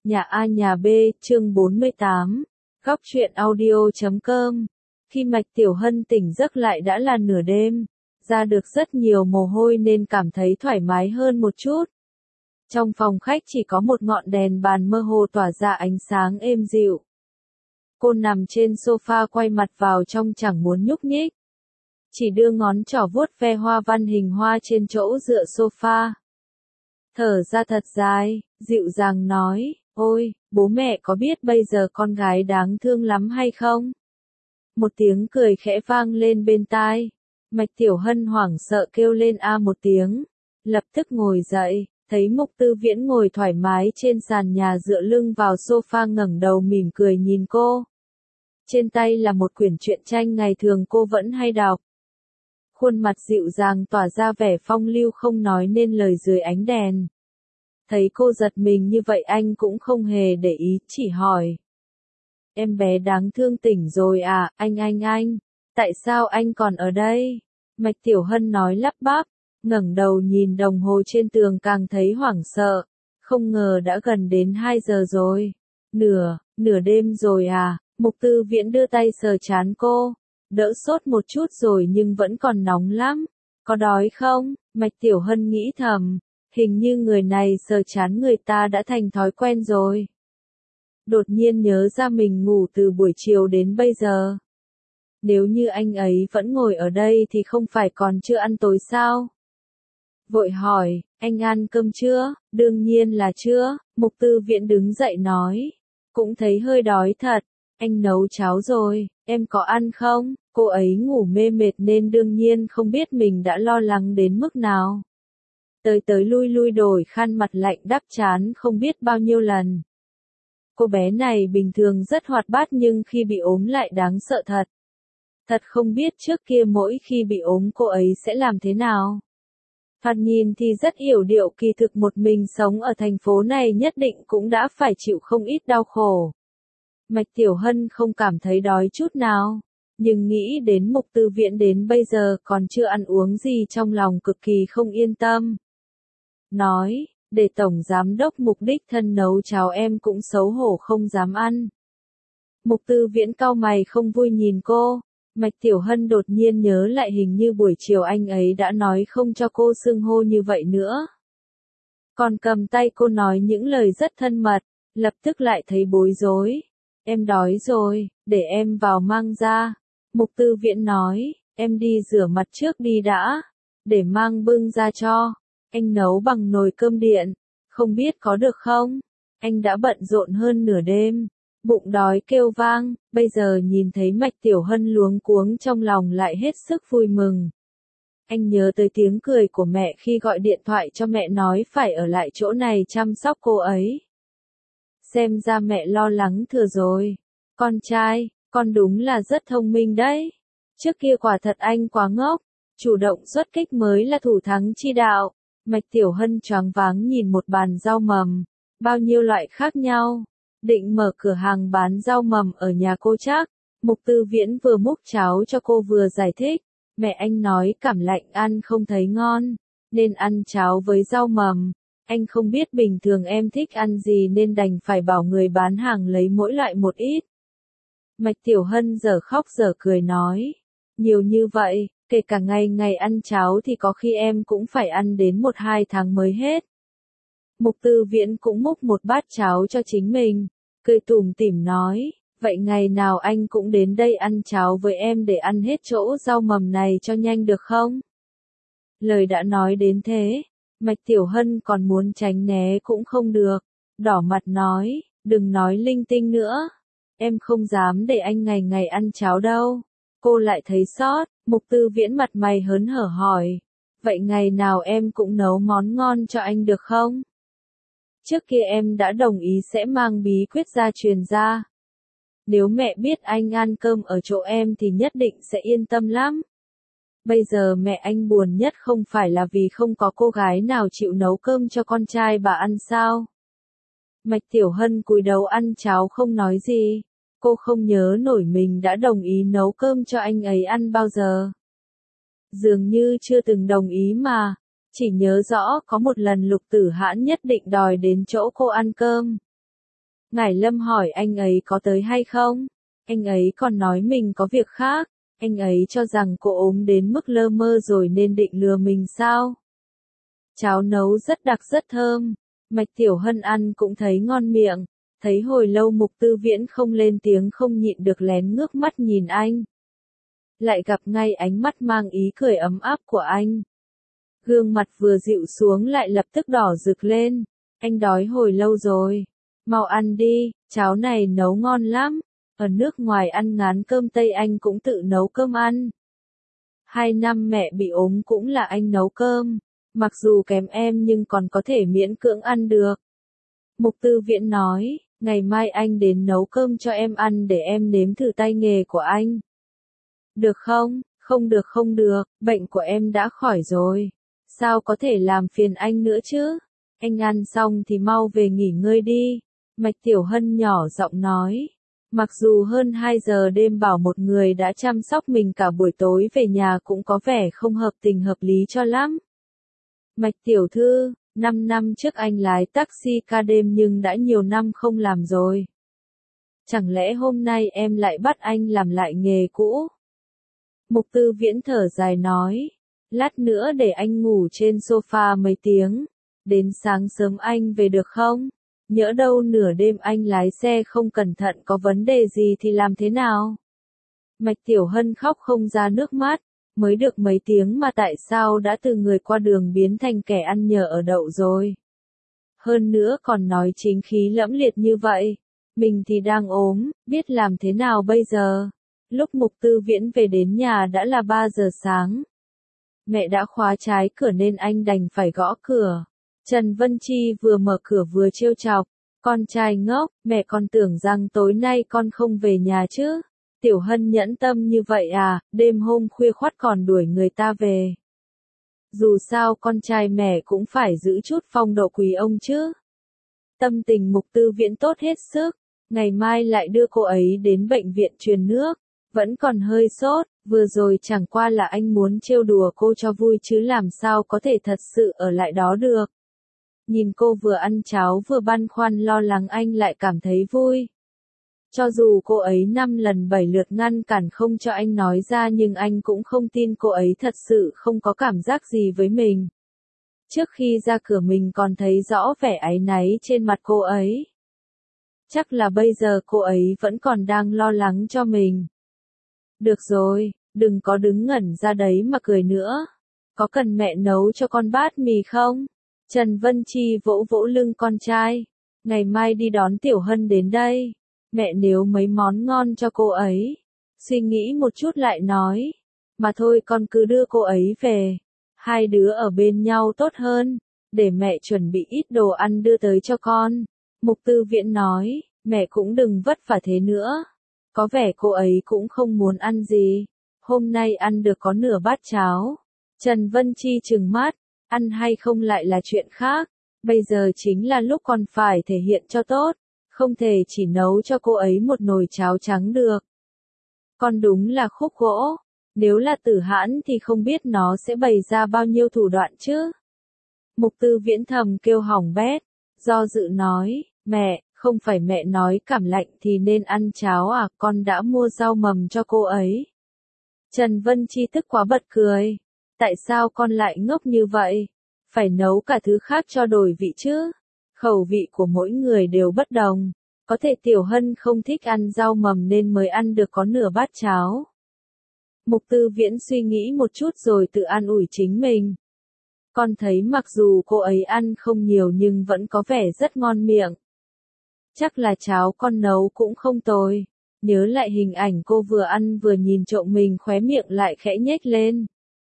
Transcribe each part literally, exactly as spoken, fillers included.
Nhà A nhà B, chương bốn mươi tám, góc truyện audio chấm com. Khi Mạch Tiểu Hân tỉnh giấc lại đã là nửa đêm, ra được rất nhiều mồ hôi nên cảm thấy thoải mái hơn một chút. Trong phòng khách chỉ có một ngọn đèn bàn mơ hồ tỏa ra ánh sáng êm dịu. Cô nằm trên sofa quay mặt vào trong chẳng muốn nhúc nhích. Chỉ đưa ngón trỏ vuốt ve hoa văn hình hoa trên chỗ dựa sofa. Thở ra thật dài, dịu dàng nói, ôi, bố mẹ có biết bây giờ con gái đáng thương lắm hay không? Một tiếng cười khẽ vang lên bên tai. Mạch Tiểu Hân hoảng sợ kêu lên a một tiếng. Lập tức ngồi dậy, thấy Mục Tư Viễn ngồi thoải mái trên sàn nhà dựa lưng vào sofa ngẩng đầu mỉm cười nhìn cô. Trên tay là một quyển truyện tranh ngày thường cô vẫn hay đọc. Khuôn mặt dịu dàng tỏa ra vẻ phong lưu không nói nên lời dưới ánh đèn. Thấy cô giật mình như vậy anh cũng không hề để ý, chỉ hỏi. Em bé đáng thương tỉnh rồi à, anh anh anh, tại sao anh còn ở đây? Mạch Tiểu Hân nói lắp bắp, ngẩng đầu nhìn đồng hồ trên tường càng thấy hoảng sợ. Không ngờ đã gần đến hai giờ rồi. Nửa, nửa đêm rồi à, Mục Tư Viễn đưa tay sờ trán cô. Đỡ sốt một chút rồi nhưng vẫn còn nóng lắm. Có đói không? Mạch Tiểu Hân nghĩ thầm. Hình như người này sờ trán người ta đã thành thói quen rồi. Đột nhiên nhớ ra mình ngủ từ buổi chiều đến bây giờ. Nếu như anh ấy vẫn ngồi ở đây thì không phải còn chưa ăn tối sao? Vội hỏi, anh ăn cơm chưa? Đương nhiên là chưa. Mục Tư Viễn đứng dậy nói. Cũng thấy hơi đói thật. Anh nấu cháo rồi, em có ăn không? Cô ấy ngủ mê mệt nên đương nhiên không biết mình đã lo lắng đến mức nào. Tới tới lui lui đổi khăn mặt lạnh đắp chán không biết bao nhiêu lần. Cô bé này bình thường rất hoạt bát nhưng khi bị ốm lại đáng sợ thật. Thật không biết trước kia mỗi khi bị ốm cô ấy sẽ làm thế nào. Thoạt nhìn thì rất hiểu điệu, kỳ thực một mình sống ở thành phố này nhất định cũng đã phải chịu không ít đau khổ. Mạch Tiểu Hân không cảm thấy đói chút nào, nhưng nghĩ đến Mục Tư Viễn đến bây giờ còn chưa ăn uống gì trong lòng cực kỳ không yên tâm. Nói, để Tổng Giám đốc Mục đích thân nấu cháo em cũng xấu hổ không dám ăn. Mục Tư Viễn cau mày không vui nhìn cô. Mạch Tiểu Hân đột nhiên nhớ lại hình như buổi chiều anh ấy đã nói không cho cô xưng hô như vậy nữa. Còn cầm tay cô nói những lời rất thân mật, lập tức lại thấy bối rối. Em đói rồi, để em vào mang ra. Mục Tư Viễn nói, em đi rửa mặt trước đi đã, để mang bưng ra cho. Anh nấu bằng nồi cơm điện, không biết có được không? Anh đã bận rộn hơn nửa đêm, bụng đói kêu vang, bây giờ nhìn thấy Mạch Tiểu Hân luống cuống trong lòng lại hết sức vui mừng. Anh nhớ tới tiếng cười của mẹ khi gọi điện thoại cho mẹ nói phải ở lại chỗ này chăm sóc cô ấy. Xem ra mẹ lo lắng thừa rồi. Con trai, con đúng là rất thông minh đấy. Trước kia quả thật anh quá ngốc, chủ động xuất kích mới là thủ thắng chi đạo. Mạch Tiểu Hân choáng váng nhìn một bàn rau mầm, bao nhiêu loại khác nhau. Định mở cửa hàng bán rau mầm ở nhà cô chắc. Mục Tư Viễn vừa múc cháo cho cô vừa giải thích. Mẹ anh nói cảm lạnh ăn không thấy ngon, nên ăn cháo với rau mầm. Anh không biết bình thường em thích ăn gì nên đành phải bảo người bán hàng lấy mỗi loại một ít. Mạch Tiểu Hân giờ khóc giờ cười nói. Nhiều như vậy, kể cả ngày ngày ăn cháo thì có khi em cũng phải ăn đến một hai tháng mới hết. Mục Tư Viễn cũng múc một bát cháo cho chính mình, cười tủm tỉm nói, vậy ngày nào anh cũng đến đây ăn cháo với em để ăn hết chỗ rau mầm này cho nhanh được không? Lời đã nói đến thế, Mạch Tiểu Hân còn muốn tránh né cũng không được, đỏ mặt nói, đừng nói linh tinh nữa, em không dám để anh ngày ngày ăn cháo đâu. Cô lại thấy sót, Mục Tư Viễn mặt mày hớn hở hỏi, vậy ngày nào em cũng nấu món ngon cho anh được không? Trước kia em đã đồng ý sẽ mang bí quyết gia truyền ra. Nếu mẹ biết anh ăn cơm ở chỗ em thì nhất định sẽ yên tâm lắm. Bây giờ mẹ anh buồn nhất không phải là vì không có cô gái nào chịu nấu cơm cho con trai bà ăn sao? Mạch Tiểu Hân cúi đầu ăn cháo không nói gì. Cô không nhớ nổi mình đã đồng ý nấu cơm cho anh ấy ăn bao giờ. Dường như chưa từng đồng ý mà, chỉ nhớ rõ có một lần Lục Tử Hãn nhất định đòi đến chỗ cô ăn cơm. Ngải Lâm hỏi anh ấy có tới hay không? Anh ấy còn nói mình có việc khác. Anh ấy cho rằng cô ốm đến mức lơ mơ rồi nên định lừa mình sao? Cháo nấu rất đặc rất thơm. Mạch Tiểu Hân ăn cũng thấy ngon miệng. Thấy hồi lâu Mục Tư Viễn không lên tiếng không nhịn được lén ngước mắt nhìn anh. Lại gặp ngay ánh mắt mang ý cười ấm áp của anh. Gương mặt vừa dịu xuống lại lập tức đỏ rực lên. Anh đói hồi lâu rồi. Mau ăn đi, cháo này nấu ngon lắm. Ở nước ngoài ăn ngán cơm Tây anh cũng tự nấu cơm ăn. Hai năm mẹ bị ốm cũng là anh nấu cơm. Mặc dù kém em nhưng còn có thể miễn cưỡng ăn được. Mục Tư Viễn nói, ngày mai anh đến nấu cơm cho em ăn để em nếm thử tay nghề của anh. Được không? Không được không được, bệnh của em đã khỏi rồi. Sao có thể làm phiền anh nữa chứ? Anh ăn xong thì mau về nghỉ ngơi đi. Mạch Tiểu Hân nhỏ giọng nói. Mặc dù hơn hai giờ đêm bảo một người đã chăm sóc mình cả buổi tối về nhà cũng có vẻ không hợp tình hợp lý cho lắm. Mạch Tiểu Thư, năm năm trước anh lái taxi ca đêm nhưng đã nhiều năm không làm rồi. Chẳng lẽ hôm nay em lại bắt anh làm lại nghề cũ? Mục Tư Viễn thở dài nói. Lát nữa để anh ngủ trên sofa mấy tiếng. Đến sáng sớm anh về được không? Nhỡ đâu nửa đêm anh lái xe không cẩn thận có vấn đề gì thì làm thế nào? Mạch Tiểu Hân khóc không ra nước mắt. Mới được mấy tiếng mà tại sao đã từ người qua đường biến thành kẻ ăn nhờ ở đậu rồi? Hơn nữa còn nói chính khí lẫm liệt như vậy. Mình thì đang ốm, biết làm thế nào bây giờ? Lúc Mục Tư Viễn về đến nhà đã là ba giờ sáng. Mẹ đã khóa trái cửa nên anh đành phải gõ cửa. Trần Vân Chi vừa mở cửa vừa trêu chọc. Con trai ngốc, mẹ con tưởng rằng tối nay con không về nhà chứ. Tiểu Hân nhẫn tâm như vậy à, đêm hôm khuya khoắt còn đuổi người ta về. Dù sao con trai mẹ cũng phải giữ chút phong độ quý ông chứ. Tâm tình Mục Tư Viễn tốt hết sức. Ngày mai lại đưa cô ấy đến bệnh viện truyền nước. Vẫn còn hơi sốt, vừa rồi chẳng qua là anh muốn trêu đùa cô cho vui chứ làm sao có thể thật sự ở lại đó được. Nhìn cô vừa ăn cháo vừa băn khoăn lo lắng anh lại cảm thấy vui. Cho dù cô ấy năm lần bảy lượt ngăn cản không cho anh nói ra nhưng anh cũng không tin cô ấy thật sự không có cảm giác gì với mình. Trước khi ra cửa mình còn thấy rõ vẻ áy náy trên mặt cô ấy. Chắc là bây giờ cô ấy vẫn còn đang lo lắng cho mình. Được rồi, đừng có đứng ngẩn ra đấy mà cười nữa. Có cần mẹ nấu cho con bát mì không? Trần Vân Chi vỗ vỗ lưng con trai. Ngày mai đi đón Tiểu Hân đến đây. Mẹ nấu mấy món ngon cho cô ấy. Suy nghĩ một chút lại nói. Mà thôi con cứ đưa cô ấy về. Hai đứa ở bên nhau tốt hơn. Để mẹ chuẩn bị ít đồ ăn đưa tới cho con. Mục Tư Viễn nói. Mẹ cũng đừng vất vả thế nữa. Có vẻ cô ấy cũng không muốn ăn gì. Hôm nay ăn được có nửa bát cháo. Trần Vân Chi trừng mắt. Ăn hay không lại là chuyện khác. Bây giờ chính là lúc con phải thể hiện cho tốt. Không thể chỉ nấu cho cô ấy một nồi cháo trắng được. Con đúng là khúc gỗ. Nếu là Tử Hãn thì không biết nó sẽ bày ra bao nhiêu thủ đoạn chứ. Mục Tư Viễn thầm kêu hỏng bét. Do dự nói. Mẹ, không phải mẹ nói cảm lạnh thì nên ăn cháo à, con đã mua rau mầm cho cô ấy. Trần Vân Chi tức quá bật cười. Tại sao con lại ngốc như vậy? Phải nấu cả thứ khác cho đổi vị chứ? Khẩu vị của mỗi người đều bất đồng. Có thể Tiểu Hân không thích ăn rau mầm nên mới ăn được có nửa bát cháo. Mục Tư Viễn suy nghĩ một chút rồi tự an ủi chính mình. Con thấy mặc dù cô ấy ăn không nhiều nhưng vẫn có vẻ rất ngon miệng. Chắc là cháo con nấu cũng không tồi. Nhớ lại hình ảnh cô vừa ăn vừa nhìn trộm mình khóe miệng lại khẽ nhếch lên.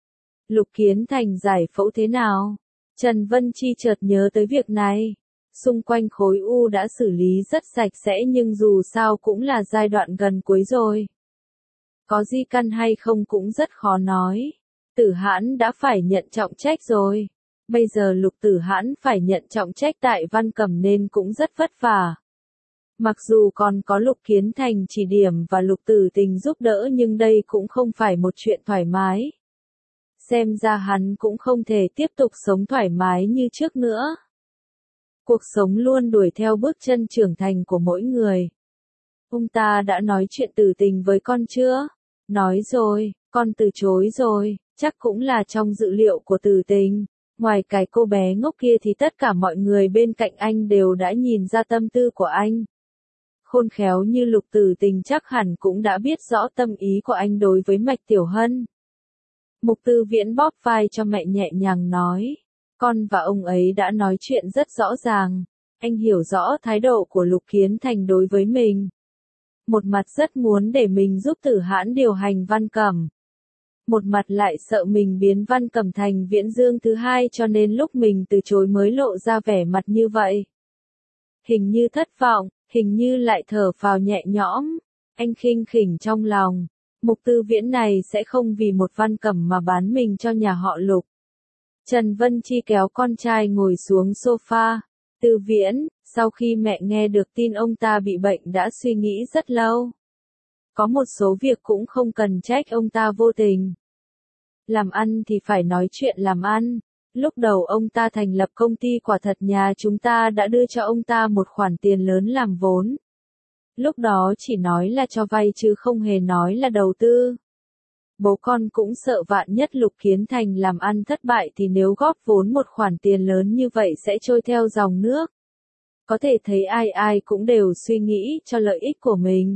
Lục Kiến Thành giải phẫu thế nào? Trần Vân Chi chợt nhớ tới việc này. Xung quanh khối u đã xử lý rất sạch sẽ nhưng dù sao cũng là giai đoạn gần cuối rồi. Có di căn hay không cũng rất khó nói. Tử Hãn đã phải nhận trọng trách rồi. Bây giờ Lục Tử Hãn phải nhận trọng trách tại Văn Cẩm nên cũng rất vất vả. Mặc dù còn có Lục Kiến Thành chỉ điểm và Lục Tử Tình giúp đỡ nhưng đây cũng không phải một chuyện thoải mái. Xem ra hắn cũng không thể tiếp tục sống thoải mái như trước nữa. Cuộc sống luôn đuổi theo bước chân trưởng thành của mỗi người. Ông ta đã nói chuyện tử tình với con chưa? Nói rồi, con từ chối rồi, chắc cũng là trong dự liệu của tử tình. Ngoài cái cô bé ngốc kia thì tất cả mọi người bên cạnh anh đều đã nhìn ra tâm tư của anh. Khôn khéo như Lục Tử Tình chắc hẳn cũng đã biết rõ tâm ý của anh đối với Mạch Tiểu Hân. Mục Tư Viễn bóp vai cho mẹ nhẹ nhàng nói. Con và ông ấy đã nói chuyện rất rõ ràng. Anh hiểu rõ thái độ của Lục Kiến Thành đối với mình. Một mặt rất muốn để mình giúp Tử Hãn điều hành Văn Cẩm. Một mặt lại sợ mình biến Văn Cẩm thành Viễn Dương thứ hai cho nên lúc mình từ chối mới lộ ra vẻ mặt như vậy. Hình như thất vọng, hình như lại thở phào nhẹ nhõm. Anh khinh khỉnh trong lòng. Mục Tư Viễn này sẽ không vì một Văn Cẩm mà bán mình cho nhà họ Lục. Trần Vân Chi kéo con trai ngồi xuống sofa. Tư Viễn, sau khi mẹ nghe được tin ông ta bị bệnh đã suy nghĩ rất lâu. Có một số việc cũng không cần trách ông ta vô tình. Làm ăn thì phải nói chuyện làm ăn. Lúc đầu ông ta thành lập công ty quả thật nhà chúng ta đã đưa cho ông ta một khoản tiền lớn làm vốn. Lúc đó chỉ nói là cho vay chứ không hề nói là đầu tư. Bố con cũng sợ vạn nhất Lục Kiến Thành làm ăn thất bại thì nếu góp vốn một khoản tiền lớn như vậy sẽ trôi theo dòng nước. Có thể thấy ai ai cũng đều suy nghĩ cho lợi ích của mình.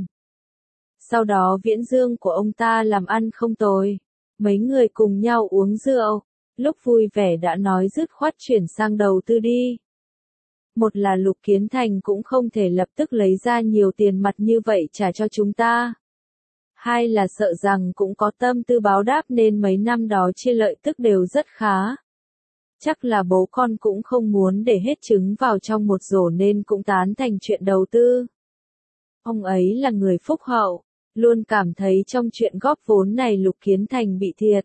Sau đó Viễn Dương của ông ta làm ăn không tồi. Mấy người cùng nhau uống rượu. Lúc vui vẻ đã nói dứt khoát chuyển sang đầu tư đi. Một là Lục Kiến Thành cũng không thể lập tức lấy ra nhiều tiền mặt như vậy trả cho chúng ta. Hai là sợ rằng cũng có tâm tư báo đáp nên mấy năm đó chia lợi tức đều rất khá. Chắc là bố con cũng không muốn để hết trứng vào trong một rổ nên cũng tán thành chuyện đầu tư. Ông ấy là người phúc hậu, luôn cảm thấy trong chuyện góp vốn này Lục Kiến Thành bị thiệt.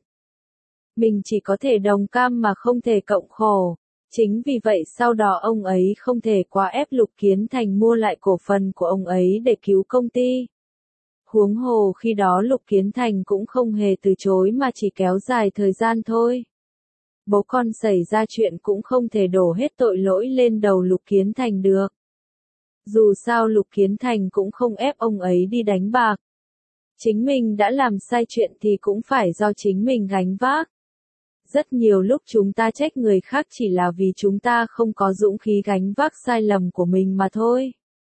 Mình chỉ có thể đồng cam mà không thể cộng khổ. Chính vì vậy sau đó ông ấy không thể quá ép Lục Kiến Thành mua lại cổ phần của ông ấy để cứu công ty. Huống hồ khi đó Lục Kiến Thành cũng không hề từ chối mà chỉ kéo dài thời gian thôi. Bố con xảy ra chuyện cũng không thể đổ hết tội lỗi lên đầu Lục Kiến Thành được. Dù sao Lục Kiến Thành cũng không ép ông ấy đi đánh bạc. Chính mình đã làm sai chuyện thì cũng phải do chính mình gánh vác. Rất nhiều lúc chúng ta trách người khác chỉ là vì chúng ta không có dũng khí gánh vác sai lầm của mình mà thôi.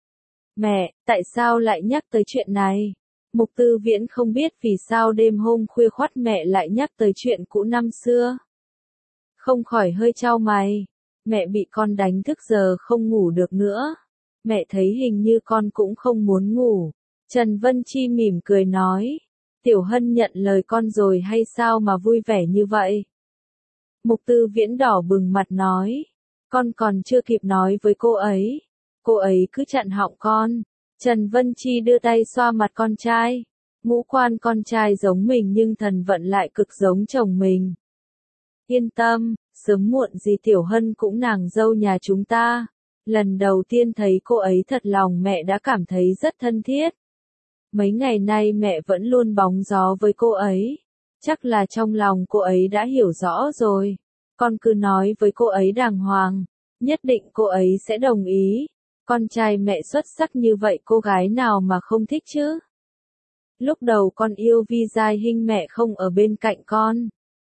Mẹ, tại sao lại nhắc tới chuyện này? Mục Tư Viễn không biết vì sao đêm hôm khuya khoắt mẹ lại nhắc tới chuyện cũ năm xưa. Không khỏi hơi chau mày. Mẹ bị con đánh thức giờ không ngủ được nữa. Mẹ thấy hình như con cũng không muốn ngủ. Trần Vân Chi mỉm cười nói. Tiểu Hân nhận lời con rồi hay sao mà vui vẻ như vậy? Mục Tư Viễn đỏ bừng mặt nói. Con còn chưa kịp nói với cô ấy. Cô ấy cứ chặn họng con. Trần Vân Chi đưa tay xoa mặt con trai. Ngũ quan con trai giống mình nhưng thần vận lại cực giống chồng mình. Yên tâm, sớm muộn gì Tiểu Hân cũng nàng dâu nhà chúng ta. Lần đầu tiên thấy cô ấy thật lòng mẹ đã cảm thấy rất thân thiết. Mấy ngày nay mẹ vẫn luôn bóng gió với cô ấy. Chắc là trong lòng cô ấy đã hiểu rõ rồi. Con cứ nói với cô ấy đàng hoàng. Nhất định cô ấy sẽ đồng ý. Con trai mẹ xuất sắc như vậy cô gái nào mà không thích chứ? Lúc đầu con yêu Vi Giai Hinh mẹ không ở bên cạnh con.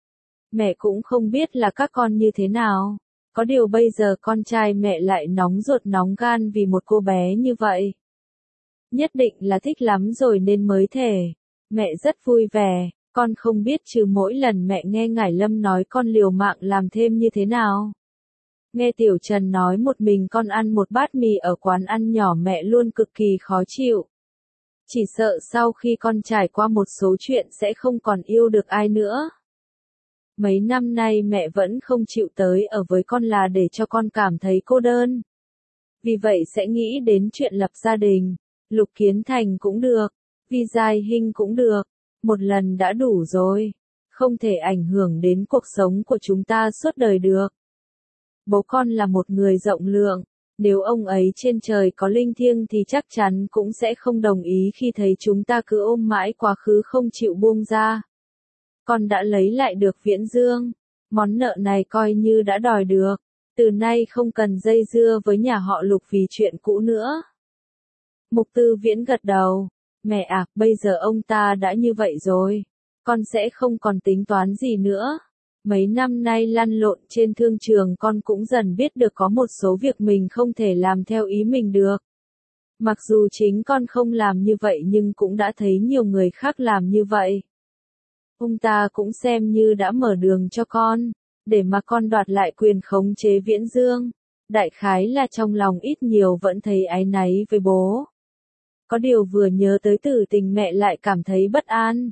Mẹ cũng không biết là các con như thế nào. Có điều bây giờ con trai mẹ lại nóng ruột nóng gan vì một cô bé như vậy. Nhất định là thích lắm rồi nên mới thể. Mẹ rất vui vẻ. Con không biết trừ mỗi lần mẹ nghe Ngải Lâm nói con liều mạng làm thêm như thế nào. Nghe Tiểu Trần nói một mình con ăn một bát mì ở quán ăn nhỏ mẹ luôn cực kỳ khó chịu. Chỉ sợ sau khi con trải qua một số chuyện sẽ không còn yêu được ai nữa. Mấy năm nay mẹ vẫn không chịu tới ở với con là để cho con cảm thấy cô đơn. Vì vậy sẽ nghĩ đến chuyện lập gia đình. Lục Kiến Thành cũng được. Vi Giai Hinh cũng được. Một lần đã đủ rồi. Không thể ảnh hưởng đến cuộc sống của chúng ta suốt đời được. Bố con là một người rộng lượng. Nếu ông ấy trên trời có linh thiêng thì chắc chắn cũng sẽ không đồng ý khi thấy chúng ta cứ ôm mãi quá khứ không chịu buông ra. Con đã lấy lại được Viễn Dương. Món nợ này coi như đã đòi được. Từ nay không cần dây dưa với nhà họ Lục vì chuyện cũ nữa. Mục Tư Viễn gật đầu. Mẹ à, bây giờ ông ta đã như vậy rồi. Con sẽ không còn tính toán gì nữa. Mấy năm nay lăn lộn trên thương trường con cũng dần biết được có một số việc mình không thể làm theo ý mình được. Mặc dù chính con không làm như vậy nhưng cũng đã thấy nhiều người khác làm như vậy. Ông ta cũng xem như đã mở đường cho con, để mà con đoạt lại quyền khống chế Viễn Dương. Đại khái là trong lòng ít nhiều vẫn thấy áy náy với bố. Có điều vừa nhớ tới Tử Tình mẹ lại cảm thấy bất an.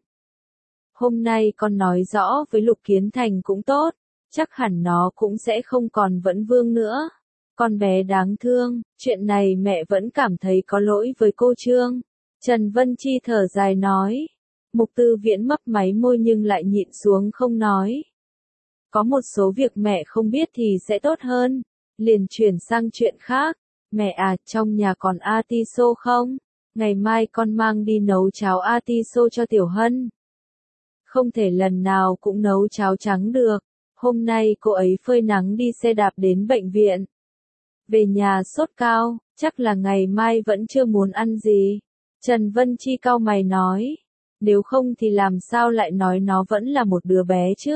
Hôm nay con nói rõ với Lục Kiến Thành cũng tốt, chắc hẳn nó cũng sẽ không còn Vẫn Vương nữa. Con bé đáng thương, chuyện này mẹ vẫn cảm thấy có lỗi với cô Trương. Trần Vân Chi thở dài nói. Mục Tư Viễn mấp máy môi nhưng lại nhịn xuống không nói. Có một số việc mẹ không biết thì sẽ tốt hơn. Liền chuyển sang chuyện khác. Mẹ à, trong nhà còn atiso không? Ngày mai con mang đi nấu cháo atiso cho Tiểu Hân. Không thể lần nào cũng nấu cháo trắng được. Hôm nay cô ấy phơi nắng đi xe đạp đến bệnh viện. Về nhà sốt cao, chắc là ngày mai vẫn chưa muốn ăn gì. Trần Vân Chi cau mày nói. Nếu không thì làm sao lại nói nó vẫn là một đứa bé chứ?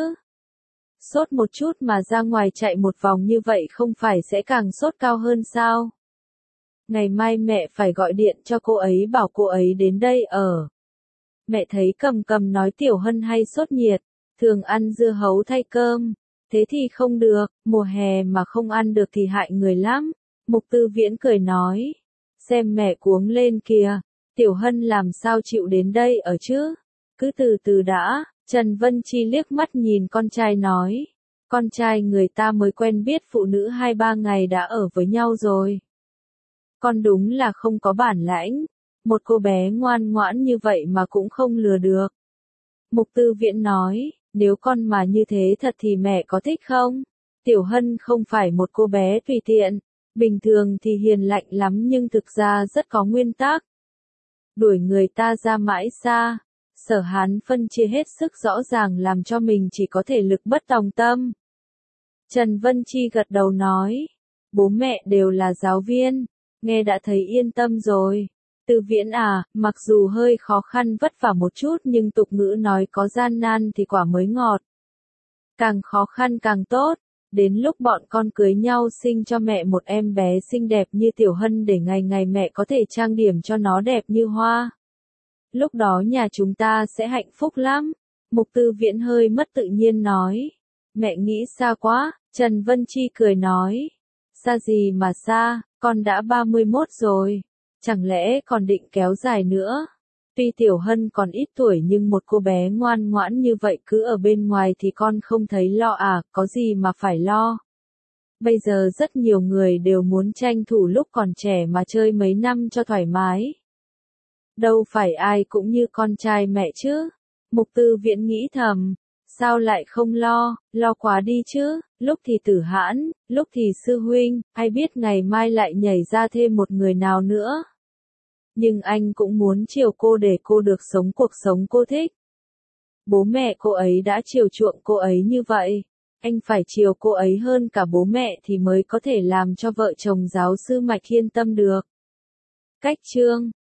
Sốt một chút mà ra ngoài chạy một vòng như vậy không phải sẽ càng sốt cao hơn sao? Ngày mai mẹ phải gọi điện cho cô ấy bảo cô ấy đến đây ở. Mẹ thấy Cầm Cầm nói Tiểu Hân hay sốt nhiệt, thường ăn dưa hấu thay cơm. Thế thì không được, mùa hè mà không ăn được thì hại người lắm. Mục Tư Viễn cười nói. Xem mẹ cuống lên kìa, Tiểu Hân làm sao chịu đến đây ở chứ? Cứ từ từ đã, Trần Vân Chi liếc mắt nhìn con trai nói. Con trai người ta mới quen biết phụ nữ hai ba ngày đã ở với nhau rồi. Con đúng là không có bản lãnh. Một cô bé ngoan ngoãn như vậy mà cũng không lừa được. Mục Tư Viễn nói, nếu con mà như thế thật thì mẹ có thích không? Tiểu Hân không phải một cô bé tùy tiện, bình thường thì hiền lạnh lắm nhưng thực ra rất có nguyên tắc. Đuổi người ta ra mãi xa, Sở Hán phân chia hết sức rõ ràng làm cho mình chỉ có thể lực bất tòng tâm. Trần Vân Chi gật đầu nói, bố mẹ đều là giáo viên, nghe đã thấy yên tâm rồi. Tư Viễn à, mặc dù hơi khó khăn vất vả một chút nhưng tục ngữ nói có gian nan thì quả mới ngọt. Càng khó khăn càng tốt, đến lúc bọn con cưới nhau sinh cho mẹ một em bé xinh đẹp như Tiểu Hân để ngày ngày mẹ có thể trang điểm cho nó đẹp như hoa. Lúc đó nhà chúng ta sẽ hạnh phúc lắm. Mục Tư Viễn hơi mất tự nhiên nói. Mẹ nghĩ xa quá, Trần Vân Chi cười nói. Xa gì mà xa, con đã ba mươi mốt rồi. Chẳng lẽ còn định kéo dài nữa? Tuy Tiểu Hân còn ít tuổi nhưng một cô bé ngoan ngoãn như vậy cứ ở bên ngoài thì con không thấy lo à, có gì mà phải lo. Bây giờ rất nhiều người đều muốn tranh thủ lúc còn trẻ mà chơi mấy năm cho thoải mái. Đâu phải ai cũng như con trai mẹ chứ. Mục Tư Viễn nghĩ thầm, sao lại không lo, lo quá đi chứ, lúc thì Tử Hãn, lúc thì sư huynh, ai biết ngày mai lại nhảy ra thêm một người nào nữa. Nhưng anh cũng muốn chiều cô để cô được sống cuộc sống cô thích. Bố mẹ cô ấy đã chiều chuộng cô ấy như vậy, anh phải chiều cô ấy hơn cả bố mẹ thì mới có thể làm cho vợ chồng giáo sư Mạch yên tâm được. Cách chương